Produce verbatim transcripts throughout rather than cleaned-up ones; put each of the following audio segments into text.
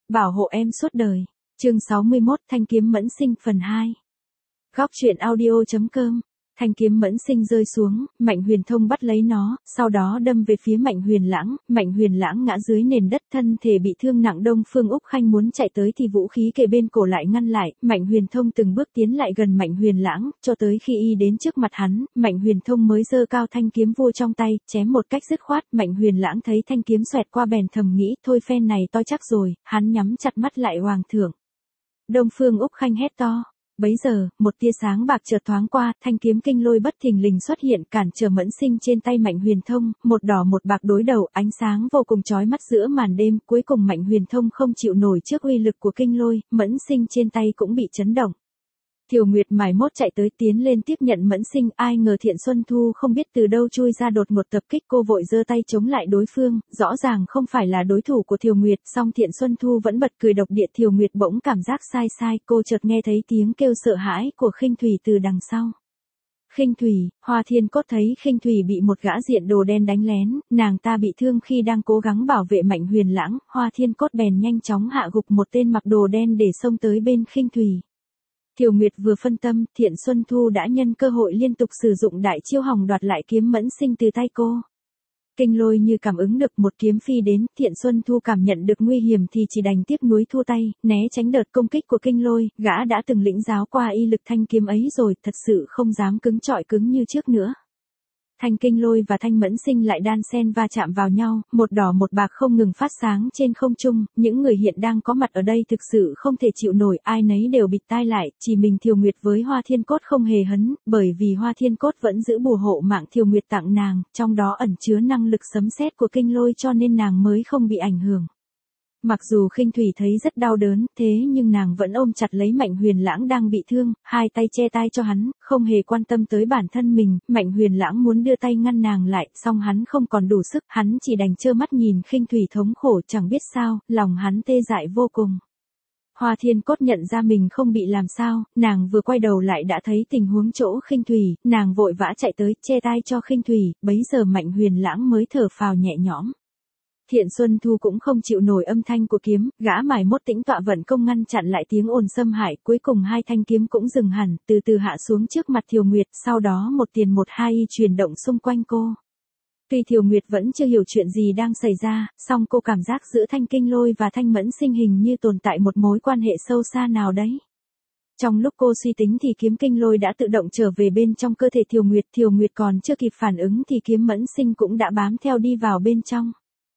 Bảo hộ em suốt đời. Chương sáu mươi mốt Thanh kiếm mẫn sinh phần hai. Góc truyện audio.com. Thanh kiếm mẫn sinh rơi xuống, Mạnh Huyền Thông bắt lấy nó, sau đó đâm về phía Mạnh Huyền Lãng, Mạnh Huyền Lãng ngã dưới nền đất, thân thể bị thương nặng. Đông Phương Úc Khanh muốn chạy tới thì vũ khí kề bên cổ lại ngăn lại, Mạnh Huyền Thông từng bước tiến lại gần Mạnh Huyền Lãng, cho tới khi y đến trước mặt hắn, Mạnh Huyền Thông mới giơ cao thanh kiếm vua trong tay, chém một cách dứt khoát. Mạnh Huyền Lãng thấy thanh kiếm xoẹt qua bèn thầm nghĩ, thôi phen này to chắc rồi, hắn nhắm chặt mắt lại. Hoàng thượng. Đông Phương Úc Khanh hét to. Bấy giờ, một tia sáng bạc chợt thoáng qua, thanh kiếm kinh lôi bất thình lình xuất hiện cản trở mẫn sinh trên tay Mạnh Huyền Thông, một đỏ một bạc đối đầu, ánh sáng vô cùng chói mắt giữa màn đêm. Cuối cùng Mạnh Huyền Thông không chịu nổi trước uy lực của kinh lôi, mẫn sinh trên tay cũng bị chấn động. Thiều Nguyệt mải mốt chạy tới tiến lên tiếp nhận mẫn sinh, ai ngờ Thiện Xuân Thu không biết từ đâu chui ra đột ngột tập kích cô, vội giơ tay chống lại đối phương, rõ ràng không phải là đối thủ của Thiều Nguyệt, song Thiện Xuân Thu vẫn bật cười độc địa. Thiều Nguyệt bỗng cảm giác sai sai, cô chợt nghe thấy tiếng kêu sợ hãi của Khinh Thủy từ đằng sau. Khinh Thủy, Hoa Thiên Cốt thấy Khinh Thủy bị một gã diện đồ đen đánh lén, nàng ta bị thương khi đang cố gắng bảo vệ Mạnh Huyền Lãng, Hoa Thiên Cốt bèn nhanh chóng hạ gục một tên mặc đồ đen để xông tới bên Khinh Thủy. Thiều Nguyệt vừa phân tâm, Thiện Xuân Thu đã nhân cơ hội liên tục sử dụng đại chiêu hòng đoạt lại kiếm mẫn sinh từ tay cô. Kinh lôi như cảm ứng được một kiếm phi đến, Thiện Xuân Thu cảm nhận được nguy hiểm thì chỉ đành tiếc nuối thua tay, né tránh đợt công kích của kinh lôi. Gã đã từng lĩnh giáo qua y lực thanh kiếm ấy rồi, thật sự không dám cứng trọi cứng như trước nữa. Thanh kinh lôi và thanh mẫn sinh lại đan xen va chạm vào nhau, một đỏ một bạc không ngừng phát sáng trên không trung. Những người hiện đang có mặt ở đây thực sự không thể chịu nổi, ai nấy đều bịt tai lại, chỉ mình Thiều Nguyệt với Hoa Thiên Cốt không hề hấn, bởi vì Hoa Thiên Cốt vẫn giữ bùa hộ mạng Thiều Nguyệt tặng nàng, trong đó ẩn chứa năng lực sấm sét của kinh lôi cho nên nàng mới không bị ảnh hưởng. Mặc dù Khinh Thủy thấy rất đau đớn, thế nhưng nàng vẫn ôm chặt lấy Mạnh Huyền Lãng đang bị thương, hai tay che tai cho hắn, không hề quan tâm tới bản thân mình. Mạnh Huyền Lãng muốn đưa tay ngăn nàng lại, song hắn không còn đủ sức, hắn chỉ đành trơ mắt nhìn Khinh Thủy thống khổ. Chẳng biết sao, lòng hắn tê dại vô cùng. Hoa Thiên Cốt nhận ra mình không bị làm sao, nàng vừa quay đầu lại đã thấy tình huống chỗ Khinh Thủy, nàng vội vã chạy tới che tai cho Khinh Thủy, bấy giờ Mạnh Huyền Lãng mới thở phào nhẹ nhõm. Thiện Xuân Thu cũng không chịu nổi âm thanh của kiếm, gã mải mốt tĩnh tọa vận công ngăn chặn lại tiếng ồn xâm hại, cuối cùng hai thanh kiếm cũng dừng hẳn, từ từ hạ xuống trước mặt Thiều Nguyệt, sau đó một tiền một hai y chuyển động xung quanh cô. Tuy Thiều Nguyệt vẫn chưa hiểu chuyện gì đang xảy ra, song cô cảm giác giữa thanh kinh lôi và thanh mẫn sinh hình như tồn tại một mối quan hệ sâu xa nào đấy. Trong lúc cô suy tính thì kiếm kinh lôi đã tự động trở về bên trong cơ thể Thiều Nguyệt, Thiều Nguyệt còn chưa kịp phản ứng thì kiếm mẫn sinh cũng đã bám theo đi vào bên trong.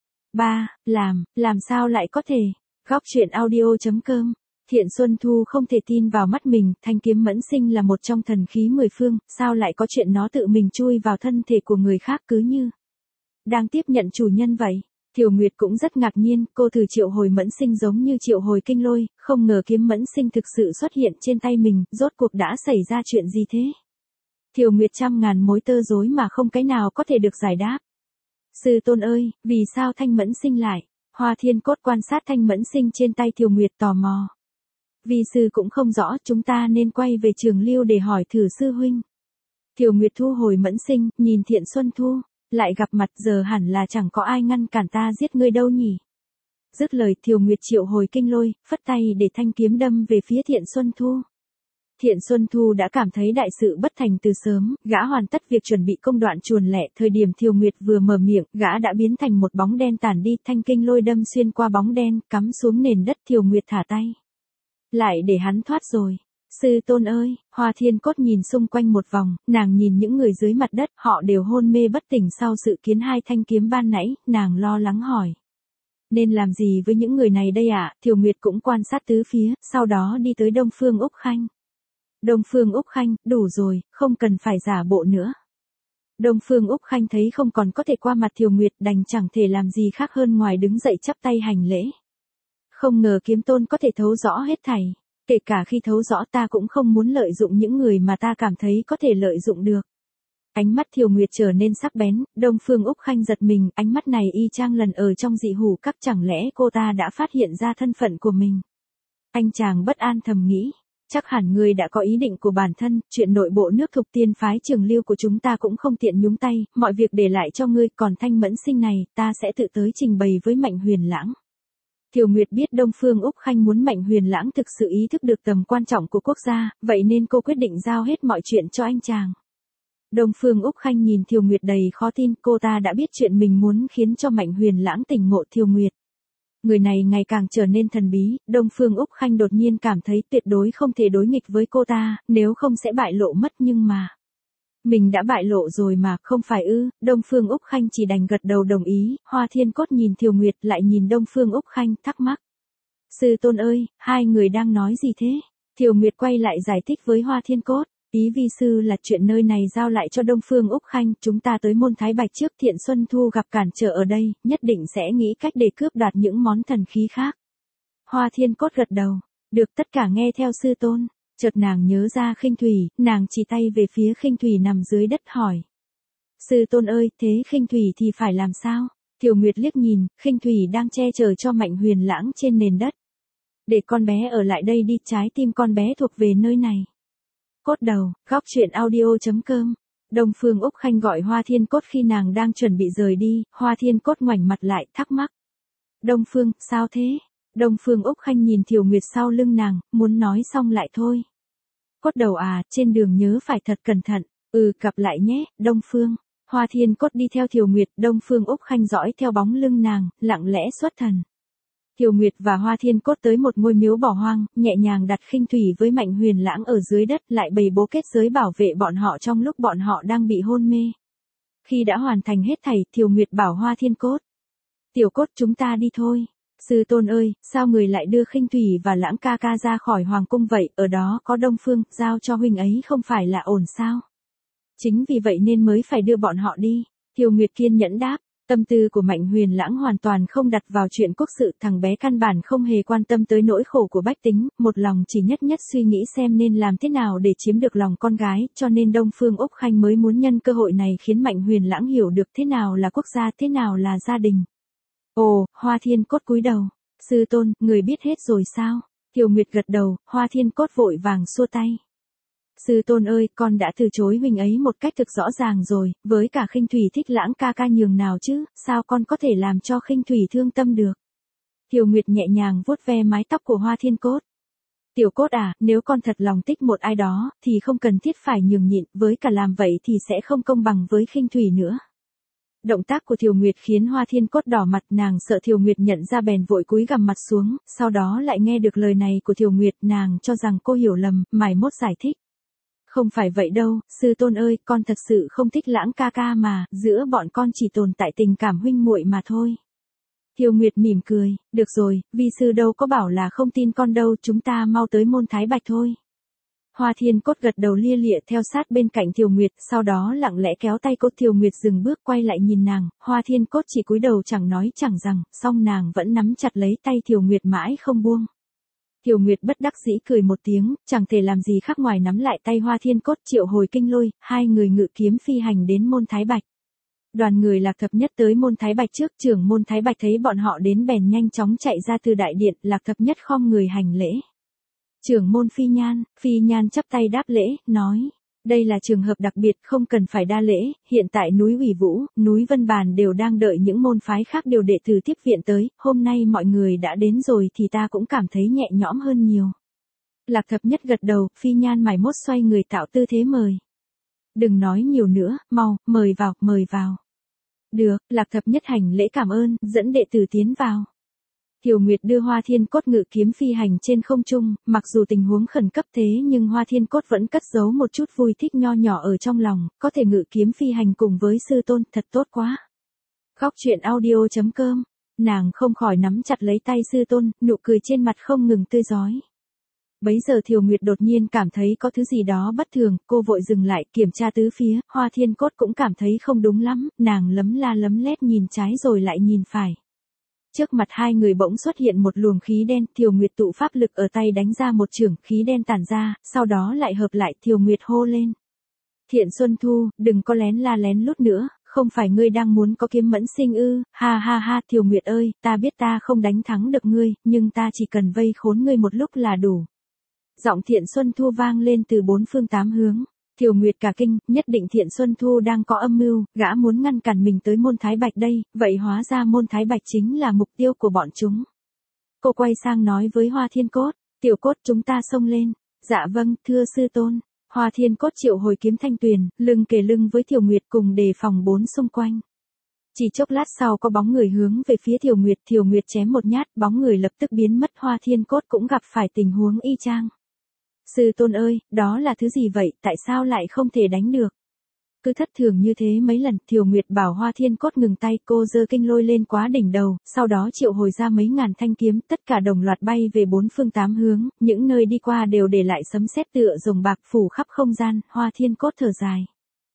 Ba, làm, làm sao lại có thể? Góc truyện audio.com. Thiện Xuân Thu không thể tin vào mắt mình, thanh kiếm mẫn sinh là một trong thần khí mười phương, sao lại có chuyện nó tự mình chui vào thân thể của người khác cứ như đang tiếp nhận chủ nhân vậy. Thiều Nguyệt cũng rất ngạc nhiên, cô thử triệu hồi mẫn sinh giống như triệu hồi kinh lôi, không ngờ kiếm mẫn sinh thực sự xuất hiện trên tay mình, rốt cuộc đã xảy ra chuyện gì thế? Thiều Nguyệt trăm ngàn mối tơ rối mà không cái nào có thể được giải đáp. Sư tôn ơi, vì sao thanh mẫn sinh lại? Hoa Thiên Cốt quan sát thanh mẫn sinh trên tay Thiều Nguyệt tò mò. Vì sư cũng không rõ, chúng ta nên quay về Trường Lưu để hỏi thử sư huynh. Thiều Nguyệt thu hồi mẫn sinh, nhìn Thiện Xuân Thu, lại gặp mặt, giờ hẳn là chẳng có ai ngăn cản ta giết ngươi đâu nhỉ. Dứt lời Thiều Nguyệt triệu hồi kinh lôi, phất tay để thanh kiếm đâm về phía Thiện Xuân Thu. Thiện Xuân Thu đã cảm thấy đại sự bất thành từ sớm, gã hoàn tất việc chuẩn bị công đoạn chuồn lẻ, thời điểm Thiều Nguyệt vừa mở miệng, gã đã biến thành một bóng đen tản đi, thanh kinh lôi đâm xuyên qua bóng đen, cắm xuống nền đất. Thiều Nguyệt thả tay. Lại để hắn thoát rồi. Sư tôn ơi, Hoa Thiên Cốt nhìn xung quanh một vòng, nàng nhìn những người dưới mặt đất, họ đều hôn mê bất tỉnh sau sự kiến hai thanh kiếm ban nãy, nàng lo lắng hỏi. Nên làm gì với những người này đây ạ? À? Thiều Nguyệt cũng quan sát tứ phía, sau đó đi tới Đông Phương Úc Khanh. Đông Phương Úc Khanh, đủ rồi, không cần phải giả bộ nữa. Đông Phương Úc Khanh thấy không còn có thể qua mặt Thiều Nguyệt, đành chẳng thể làm gì khác hơn ngoài đứng dậy chắp tay hành lễ. Không ngờ kiếm tôn có thể thấu rõ hết thảy. Kể cả khi thấu rõ ta cũng không muốn lợi dụng những người mà ta cảm thấy có thể lợi dụng được. Ánh mắt Thiều Nguyệt trở nên sắc bén, Đông Phương Úc Khanh giật mình, ánh mắt này y chang lần ở trong dị hủ các, chẳng lẽ cô ta đã phát hiện ra thân phận của mình. Anh chàng bất an thầm nghĩ. Chắc hẳn ngươi đã có ý định của bản thân, chuyện nội bộ nước Thục Tiên phái Trường Lưu của chúng ta cũng không tiện nhúng tay, mọi việc để lại cho ngươi, còn thanh mẫn sinh này, ta sẽ tự tới trình bày với Mạnh Huyền Lãng. Thiều Nguyệt biết Đông Phương Úc Khanh muốn Mạnh Huyền Lãng thực sự ý thức được tầm quan trọng của quốc gia, vậy nên cô quyết định giao hết mọi chuyện cho anh chàng. Đông Phương Úc Khanh nhìn Thiều Nguyệt đầy khó tin, cô ta đã biết chuyện mình muốn khiến cho Mạnh Huyền Lãng tỉnh ngộ. Thiều Nguyệt, người này ngày càng trở nên thần bí, Đông Phương Úc Khanh đột nhiên cảm thấy tuyệt đối không thể đối nghịch với cô ta, nếu không sẽ bại lộ mất. Nhưng mà, mình đã bại lộ rồi mà, không phải ư? Đông Phương Úc Khanh chỉ đành gật đầu đồng ý. Hoa Thiên Cốt nhìn Thiều Nguyệt lại nhìn Đông Phương Úc Khanh, thắc mắc. Sư tôn ơi, hai người đang nói gì thế? Thiều Nguyệt quay lại giải thích với Hoa Thiên Cốt. Ý vi sư là chuyện nơi này giao lại cho Đông Phương Úc Khanh, chúng ta tới môn Thái Bạch trước, Thiện Xuân Thu gặp cản trở ở đây, nhất định sẽ nghĩ cách để cướp đoạt những món thần khí khác. Hoa Thiên Cốt gật đầu, được, tất cả nghe theo sư tôn. Chợt nàng nhớ ra Khinh Thủy, nàng chỉ tay về phía Khinh Thủy nằm dưới đất hỏi. Sư tôn ơi, thế Khinh Thủy thì phải làm sao? Thiều Nguyệt liếc nhìn, Khinh Thủy đang che chở cho Mạnh Huyền Lãng trên nền đất. Để con bé ở lại đây đi, trái tim con bé thuộc về nơi này. Cốt đầu, góc truyện audio chấm com. Đông Phương Úc Khanh gọi Hoa Thiên Cốt khi nàng đang chuẩn bị rời đi, Hoa Thiên Cốt ngoảnh mặt lại, thắc mắc. Đông Phương, sao thế? Đông Phương Úc Khanh nhìn Thiều Nguyệt sau lưng nàng, muốn nói xong lại thôi. Cốt đầu à, trên đường nhớ phải thật cẩn thận, ừ, gặp lại nhé, Đông Phương. Hoa Thiên Cốt đi theo Thiều Nguyệt, Đông Phương Úc Khanh dõi theo bóng lưng nàng, lặng lẽ xuất thần. Thiều Nguyệt và Hoa Thiên Cốt tới một ngôi miếu bỏ hoang, nhẹ nhàng đặt Khinh Thủy với Mạnh Huyền Lãng ở dưới đất, lại bày bố kết giới bảo vệ bọn họ trong lúc bọn họ đang bị hôn mê. Khi đã hoàn thành hết thảy, Thiều Nguyệt bảo Hoa Thiên Cốt. Tiểu Cốt, chúng ta đi thôi. Sư tôn ơi, sao người lại đưa Khinh Thủy và Lãng ca ca ra khỏi hoàng cung vậy, ở đó có Đông Phương, giao cho huynh ấy không phải là ổn sao? Chính vì vậy nên mới phải đưa bọn họ đi. Thiều Nguyệt kiên nhẫn đáp. Tâm tư của Mạnh Huyền Lãng hoàn toàn không đặt vào chuyện quốc sự, thằng bé căn bản không hề quan tâm tới nỗi khổ của bách tính, một lòng chỉ nhất nhất suy nghĩ xem nên làm thế nào để chiếm được lòng con gái, cho nên Đông Phương Úc Khanh mới muốn nhân cơ hội này khiến Mạnh Huyền Lãng hiểu được thế nào là quốc gia, thế nào là gia đình. Ồ, Hoa Thiên Cốt cúi đầu. Sư tôn, người biết hết rồi sao? Thiều Nguyệt gật đầu, Hoa Thiên Cốt vội vàng xua tay. Sư tôn ơi, con đã từ chối huynh ấy một cách thực rõ ràng rồi, với cả Khinh Thủy thích Lãng ca ca nhường nào chứ, sao con có thể làm cho Khinh Thủy thương tâm được? Thiều Nguyệt nhẹ nhàng vuốt ve mái tóc của Hoa Thiên Cốt. Tiểu Cốt à, nếu con thật lòng thích một ai đó, thì không cần thiết phải nhường nhịn, với cả làm vậy thì sẽ không công bằng với Khinh Thủy nữa. Động tác của Thiều Nguyệt khiến Hoa Thiên Cốt đỏ mặt, nàng sợ Thiều Nguyệt nhận ra bèn vội cúi gằm mặt xuống, sau đó lại nghe được lời này của Thiều Nguyệt, nàng cho rằng cô hiểu lầm, mải mốt giải thích. Không phải vậy đâu, sư tôn ơi, con thật sự không thích Lãng ca ca mà, giữa bọn con chỉ tồn tại tình cảm huynh muội mà thôi. Thiều Nguyệt mỉm cười, được rồi, vi sư đâu có bảo là không tin con đâu, chúng ta mau tới môn Thái Bạch thôi. Hoa Thiên Cốt gật đầu lia lịa theo sát bên cạnh Thiều Nguyệt, sau đó lặng lẽ kéo tay cô. Thiều Nguyệt dừng bước quay lại nhìn nàng, Hoa Thiên Cốt chỉ cúi đầu chẳng nói chẳng rằng, song nàng vẫn nắm chặt lấy tay Thiều Nguyệt mãi không buông. Thiều Nguyệt bất đắc dĩ cười một tiếng, chẳng thể làm gì khác ngoài nắm lại tay Hoa Thiên Cốt, triệu hồi kinh lôi, hai người ngự kiếm phi hành đến môn Thái Bạch. Đoàn người Lạc Thập Nhất tới môn Thái Bạch trước, trưởng môn Thái Bạch thấy bọn họ đến bèn nhanh chóng chạy ra từ đại điện, Lạc Thập Nhất khom người hành lễ. Trưởng môn Phi Nhan, Phi Nhan chắp tay đáp lễ, nói, đây là trường hợp đặc biệt, không cần phải đa lễ, hiện tại núi Ủy Vũ, núi Vân Bàn đều đang đợi những môn phái khác điều đệ tử tiếp viện tới, hôm nay mọi người đã đến rồi thì ta cũng cảm thấy nhẹ nhõm hơn nhiều. Lạc Thập Nhất gật đầu, Phi Nhan mải mốt xoay người tạo tư thế mời. Đừng nói nhiều nữa, mau, mời vào, mời vào. Được, Lạc Thập Nhất hành lễ cảm ơn, dẫn đệ tử tiến vào. Thiều Nguyệt đưa Hoa Thiên Cốt ngự kiếm phi hành trên không trung, mặc dù tình huống khẩn cấp thế nhưng Hoa Thiên Cốt vẫn cất giấu một chút vui thích nho nhỏ ở trong lòng, có thể ngự kiếm phi hành cùng với sư tôn, thật tốt quá. Góc truyện audio chấm com, nàng không khỏi nắm chặt lấy tay sư tôn, nụ cười trên mặt không ngừng tươi rói. Bấy giờ Thiều Nguyệt đột nhiên cảm thấy có thứ gì đó bất thường, cô vội dừng lại, kiểm tra tứ phía, Hoa Thiên Cốt cũng cảm thấy không đúng lắm, nàng lấm la lấm lét nhìn trái rồi lại nhìn phải. Trước mặt hai người bỗng xuất hiện một luồng khí đen, Thiều Nguyệt tụ pháp lực ở tay đánh ra một chưởng, khí đen tản ra, sau đó lại hợp lại, Thiều Nguyệt hô lên. Thiện Xuân Thu, đừng có lén la lén lút nữa, không phải ngươi đang muốn có kiếm mẫn sinh ư, ha ha ha, Thiều Nguyệt ơi, ta biết ta không đánh thắng được ngươi, nhưng ta chỉ cần vây khốn ngươi một lúc là đủ. Giọng Thiện Xuân Thu vang lên từ bốn phương tám hướng. Thiều Nguyệt cả kinh, nhất định Thiện Xuân Thu đang có âm mưu, gã muốn ngăn cản mình tới môn Thái Bạch đây, vậy hóa ra môn Thái Bạch chính là mục tiêu của bọn chúng. Cô quay sang nói với Hoa Thiên Cốt, Tiểu Cốt chúng ta xông lên. Dạ vâng, thưa sư tôn. Hoa Thiên Cốt triệu hồi kiếm thanh tuyền, lưng kề lưng với Thiều Nguyệt cùng đề phòng bốn xung quanh. Chỉ chốc lát sau có bóng người hướng về phía Thiều Nguyệt, Thiều Nguyệt chém một nhát, bóng người lập tức biến mất. Hoa Thiên Cốt cũng gặp phải tình huống y chang. Sư tôn ơi, đó là thứ gì vậy, tại sao lại không thể đánh được? Cứ thất thường như thế mấy lần, Thiều Nguyệt bảo Hoa Thiên Cốt ngừng tay, cô giơ kinh lôi lên quá đỉnh đầu, sau đó triệu hồi ra mấy ngàn thanh kiếm, tất cả đồng loạt bay về bốn phương tám hướng, những nơi đi qua đều để lại sấm sét tựa rồng bạc phủ khắp không gian. Hoa Thiên Cốt thở dài.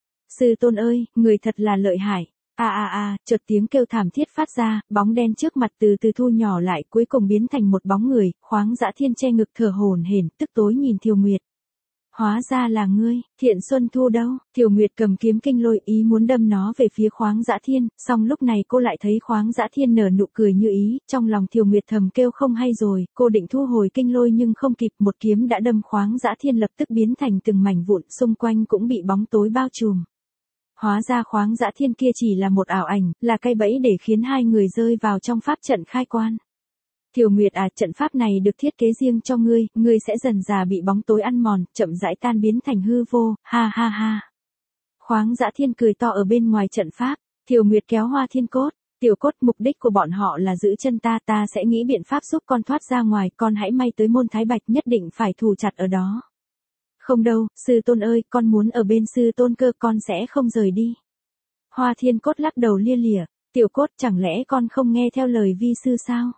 Sư tôn ơi, người thật là lợi hại. A a a, chợt tiếng kêu thảm thiết phát ra, bóng đen trước mặt từ từ thu nhỏ lại, cuối cùng biến thành một bóng người, Khoáng Dã Thiên che ngực thở hổn hển, tức tối nhìn Thiều Nguyệt. Hóa ra là ngươi, Thiện Xuân Thu đâu? Thiều Nguyệt cầm kiếm kinh lôi ý muốn đâm nó về phía Khoáng Dã Thiên, song lúc này cô lại thấy Khoáng Dã Thiên nở nụ cười như ý, trong lòng Thiều Nguyệt thầm kêu không hay rồi, cô định thu hồi kinh lôi nhưng không kịp, một kiếm đã đâm Khoáng Dã Thiên lập tức biến thành từng mảnh vụn, xung quanh cũng bị bóng tối bao trùm. Hóa ra Khoáng Dã Thiên kia chỉ là một ảo ảnh, là cây bẫy để khiến hai người rơi vào trong pháp trận khai quan. Thiều Nguyệt à, trận pháp này được thiết kế riêng cho ngươi, ngươi sẽ dần dà bị bóng tối ăn mòn, chậm rãi tan biến thành hư vô, ha ha ha. Khoáng Dã Thiên cười to ở bên ngoài trận pháp, Thiều Nguyệt kéo Hoa Thiên Cốt, Tiểu Cốt, mục đích của bọn họ là giữ chân ta, ta sẽ nghĩ biện pháp giúp con thoát ra ngoài, con hãy may tới môn Thái Bạch, nhất định phải thủ chặt ở đó. Không đâu, sư tôn ơi, con muốn ở bên sư tôn cơ, con sẽ không rời đi. Hoa Thiên Cốt lắc đầu lia lịa, Tiểu Cốt, chẳng lẽ con không nghe theo lời vi sư sao?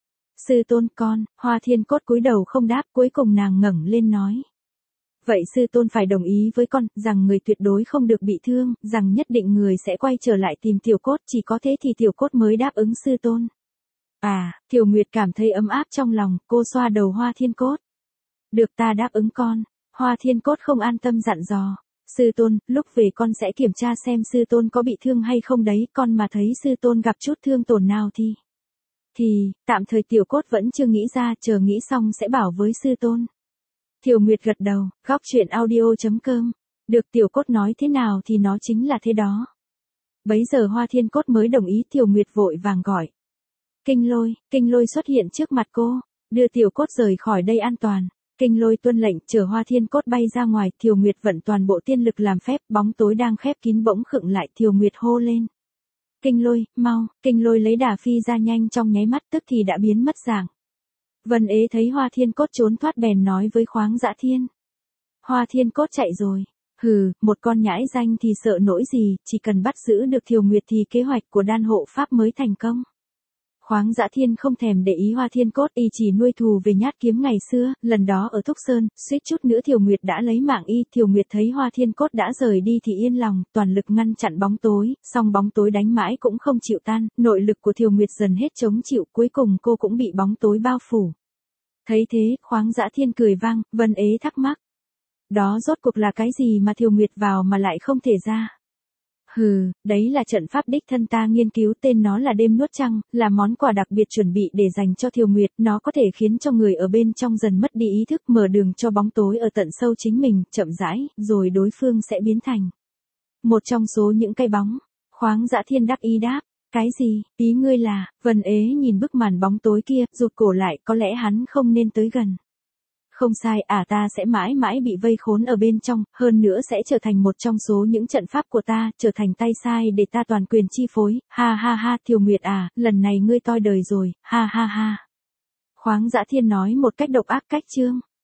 Sư tôn con, Hoa Thiên Cốt cúi đầu không đáp, cuối cùng nàng ngẩng lên nói. Vậy sư tôn phải đồng ý với con, rằng người tuyệt đối không được bị thương, rằng nhất định người sẽ quay trở lại tìm Tiểu Cốt, chỉ có thế thì Tiểu Cốt mới đáp ứng sư tôn. À, Thiều Nguyệt cảm thấy ấm áp trong lòng, cô xoa đầu Hoa Thiên Cốt. Được, ta đáp ứng con. Hoa Thiên Cốt không an tâm dặn dò. Sư tôn, lúc về con sẽ kiểm tra xem sư tôn có bị thương hay không đấy, con mà thấy sư tôn gặp chút thương tổn nào thì... Thì, tạm thời Tiểu Cốt vẫn chưa nghĩ ra, chờ nghĩ xong sẽ bảo với sư tôn. Thiều Nguyệt gật đầu, góc chuyện audio.com. Được, Tiểu Cốt nói thế nào thì nó chính là thế đó. Bấy giờ Hoa Thiên Cốt mới đồng ý, Thiều Nguyệt vội vàng gọi. Kinh lôi, kinh lôi xuất hiện trước mặt cô, đưa Tiểu Cốt rời khỏi đây an toàn. Kinh lôi tuân lệnh, chở Hoa Thiên Cốt bay ra ngoài, Thiều Nguyệt vận toàn bộ tiên lực làm phép, bóng tối đang khép kín bỗng khựng lại, Thiều Nguyệt hô lên. Kinh lôi, mau, kinh lôi lấy đà phi ra nhanh trong nháy mắt, tức thì đã biến mất dạng. Vân Ế thấy Hoa Thiên Cốt trốn thoát bèn nói với Khoáng Dã Thiên. Hoa Thiên Cốt chạy rồi. Hừ, một con nhãi danh thì sợ nỗi gì, chỉ cần bắt giữ được Thiều Nguyệt thì kế hoạch của đan hộ pháp mới thành công. Khoáng Dã Thiên không thèm để ý Hoa Thiên Cốt, y chỉ nuôi thù về nhát kiếm ngày xưa, lần đó ở Thúc Sơn, suýt chút nữa Thiều Nguyệt đã lấy mạng y, Thiều Nguyệt thấy Hoa Thiên Cốt đã rời đi thì yên lòng, toàn lực ngăn chặn bóng tối, song bóng tối đánh mãi cũng không chịu tan, nội lực của Thiều Nguyệt dần hết chống chịu, cuối cùng cô cũng bị bóng tối bao phủ. Thấy thế, Khoáng Dã Thiên cười vang, Vân Ế thắc mắc. Đó rốt cuộc là cái gì mà Thiều Nguyệt vào mà lại không thể ra? Hừ, đấy là trận pháp đích thân ta nghiên cứu, tên nó là đêm nuốt trăng, là món quà đặc biệt chuẩn bị để dành cho Thiều Nguyệt, nó có thể khiến cho người ở bên trong dần mất đi ý thức, mở đường cho bóng tối ở tận sâu chính mình, chậm rãi, rồi đối phương sẽ biến thành một trong số những cây bóng. Khoáng Dã Thiên đáp ý đáp, cái gì, ý ngươi là, Vân Ế nhìn bức màn bóng tối kia, rụt cổ lại, có lẽ hắn không nên tới gần. Không sai, à ta sẽ mãi mãi bị vây khốn ở bên trong, hơn nữa sẽ trở thành một trong số những trận pháp của ta, trở thành tay sai để ta toàn quyền chi phối, ha ha ha, Thiều Nguyệt à, lần này ngươi toi đời rồi, ha ha ha. Khoáng Dã Thiên nói một cách độc ác cách chương.